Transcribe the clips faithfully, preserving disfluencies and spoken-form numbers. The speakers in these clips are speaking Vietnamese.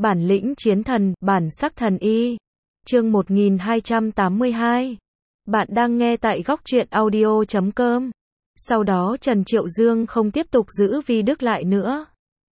Bản lĩnh chiến thần, bản sắc thần y. Chương một nghìn hai trăm tám mươi hai. Bạn đang nghe tại góc truyện audio chấm com. Sau đó Trần Triệu Dương không tiếp tục giữ Vi Đức lại nữa,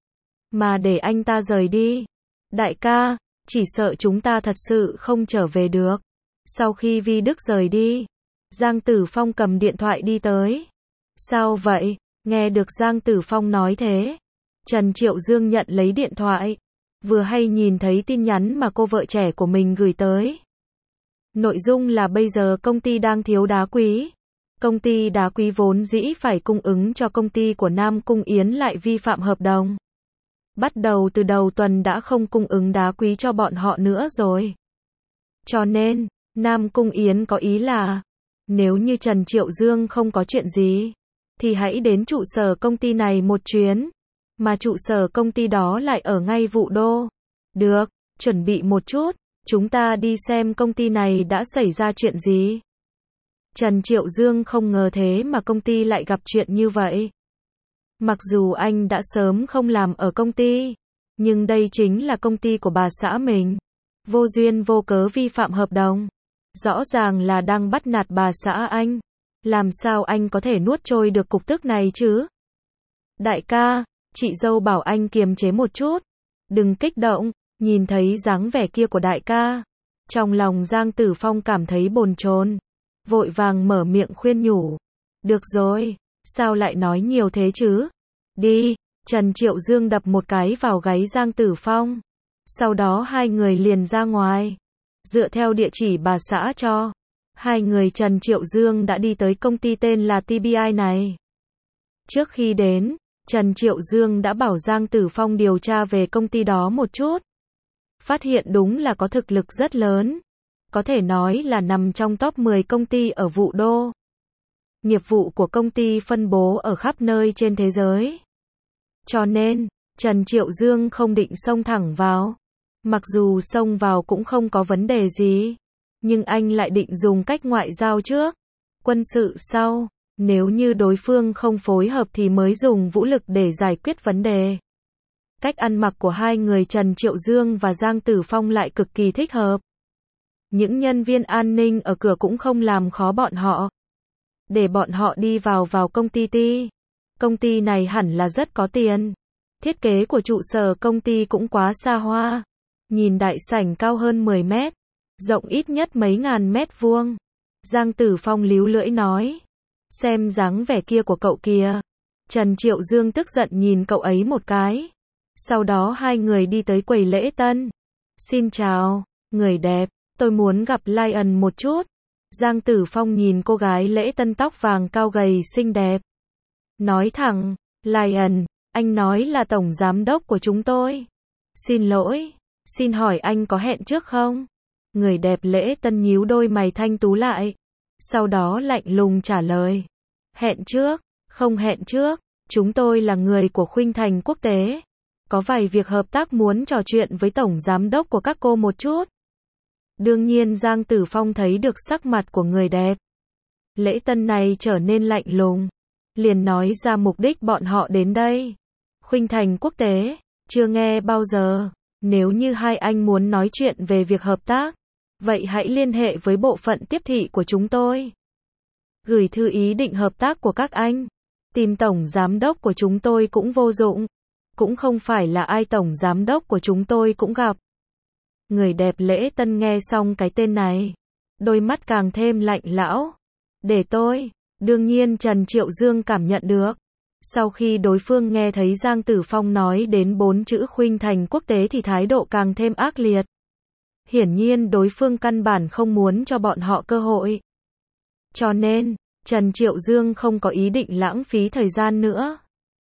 mà để anh ta rời đi. Đại ca, chỉ sợ chúng ta thật sự không trở về được. Sau khi Vi Đức rời đi, Giang Tử Phong cầm điện thoại đi tới. Sao vậy? Nghe được Giang Tử Phong nói thế, Trần Triệu Dương nhận lấy điện thoại. Vừa hay nhìn thấy tin nhắn mà cô vợ trẻ của mình gửi tới. Nội dung là bây giờ công ty đang thiếu đá quý. Công ty đá quý vốn dĩ phải cung ứng cho công ty của Nam Cung Yến lại vi phạm hợp đồng. Bắt đầu từ đầu tuần đã không cung ứng đá quý cho bọn họ nữa rồi. Cho nên, Nam Cung Yến có ý là, nếu như Trần Triệu Dương không có chuyện gì, thì hãy đến trụ sở công ty này một chuyến. Mà trụ sở công ty đó lại ở ngay Vũ Đô. Được, chuẩn bị một chút, chúng ta đi xem công ty này đã xảy ra chuyện gì. Trần Triệu Dương không ngờ thế mà công ty lại gặp chuyện như vậy. Mặc dù anh đã sớm không làm ở công ty, nhưng đây chính là công ty của bà xã mình. Vô duyên vô cớ vi phạm hợp đồng. Rõ ràng là đang bắt nạt bà xã anh. Làm sao anh có thể nuốt trôi được cục tức này chứ? Đại ca, chị dâu bảo anh kiềm chế một chút. Đừng kích động. Nhìn thấy dáng vẻ kia của đại ca, trong lòng Giang Tử Phong cảm thấy bồn chồn, vội vàng mở miệng khuyên nhủ. Được rồi, sao lại nói nhiều thế chứ? Đi. Trần Triệu Dương đập một cái vào gáy Giang Tử Phong. Sau đó hai người liền ra ngoài. Dựa theo địa chỉ bà xã cho, hai người Trần Triệu Dương đã đi tới công ty tên là tê bê i này. Trước khi đến, Trần Triệu Dương đã bảo Giang Tử Phong điều tra về công ty đó một chút. Phát hiện đúng là có thực lực rất lớn. Có thể nói là nằm trong top mười công ty ở Vũ Đô. Nghiệp vụ của công ty phân bố ở khắp nơi trên thế giới. Cho nên, Trần Triệu Dương không định xông thẳng vào. Mặc dù xông vào cũng không có vấn đề gì, nhưng anh lại định dùng cách ngoại giao trước, quân sự sau. Nếu như đối phương không phối hợp thì mới dùng vũ lực để giải quyết vấn đề. Cách ăn mặc của hai người Trần Triệu Dương và Giang Tử Phong lại cực kỳ thích hợp. Những nhân viên an ninh ở cửa cũng không làm khó bọn họ, để bọn họ đi vào vào công ty ti. Công ty này hẳn là rất có tiền. Thiết kế của trụ sở công ty cũng quá xa hoa. Nhìn đại sảnh cao hơn mười mét, rộng ít nhất mấy ngàn mét vuông. Giang Tử Phong líu lưỡi nói. Xem dáng vẻ kia của cậu kìa. Trần Triệu Dương tức giận nhìn cậu ấy một cái. Sau đó hai người đi tới quầy lễ tân. Xin chào, người đẹp, tôi muốn gặp Lion một chút. Giang Tử Phong nhìn cô gái lễ tân tóc vàng cao gầy xinh đẹp. Nói thẳng, Lion, anh nói là tổng giám đốc của chúng tôi. Xin lỗi, xin hỏi anh có hẹn trước không? Người đẹp lễ tân nhíu đôi mày thanh tú lại. Sau đó lạnh lùng trả lời. Hẹn trước, không hẹn trước, chúng tôi là người của Khuynh Thành Quốc tế. Có vài việc hợp tác muốn trò chuyện với tổng giám đốc của các cô một chút. Đương nhiên Giang Tử Phong thấy được sắc mặt của người đẹp lễ tân này trở nên lạnh lùng, liền nói ra mục đích bọn họ đến đây. Khuynh Thành Quốc tế, chưa nghe bao giờ. Nếu như hai anh muốn nói chuyện về việc hợp tác, vậy hãy liên hệ với bộ phận tiếp thị của chúng tôi. Gửi thư ý định hợp tác của các anh. Tìm tổng giám đốc của chúng tôi cũng vô dụng. Cũng không phải là ai tổng giám đốc của chúng tôi cũng gặp. Người đẹp lễ tân nghe xong cái tên này, đôi mắt càng thêm lạnh lão. Để tôi. Đương nhiên Trần Triệu Dương cảm nhận được. Sau khi đối phương nghe thấy Giang Tử Phong nói đến bốn chữ Khuynh Thành Quốc tế thì thái độ càng thêm ác liệt. Hiển nhiên đối phương căn bản không muốn cho bọn họ cơ hội. Cho nên, Trần Triệu Dương không có ý định lãng phí thời gian nữa.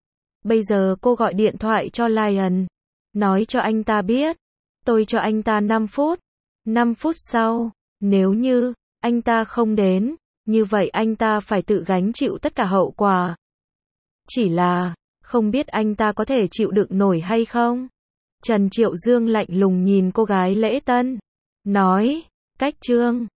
Bây giờ cô gọi điện thoại cho Lion, nói cho anh ta biết, tôi cho anh ta năm phút. năm phút sau, nếu như anh ta không đến, như vậy anh ta phải tự gánh chịu tất cả hậu quả. Chỉ là, không biết anh ta có thể chịu đựng nổi hay không? Trần Triệu Dương lạnh lùng nhìn cô gái lễ tân, nói, cách trương,